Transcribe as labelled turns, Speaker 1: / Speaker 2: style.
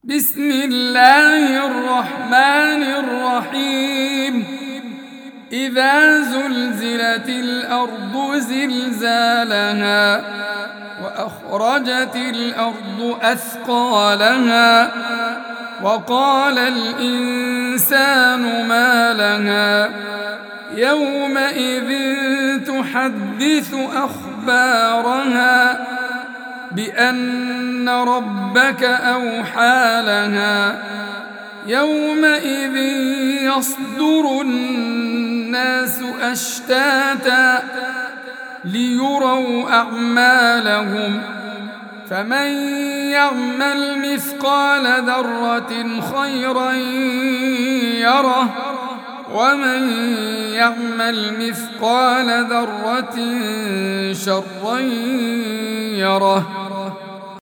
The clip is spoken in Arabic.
Speaker 1: بسم الله الرحمن الرحيم. إذا زلزلت الأرض زلزالها وأخرجت الأرض أثقالها وقال الإنسان ما لها يومئذ تحدث أخبارها بأن ربك أوحى لها يومئذ يصدر الناس أشتاتا ليروا أعمالهم فمن يعمل مثقال ذرة خيرا يره ومن يعمل مثقال ذرة شرا يره.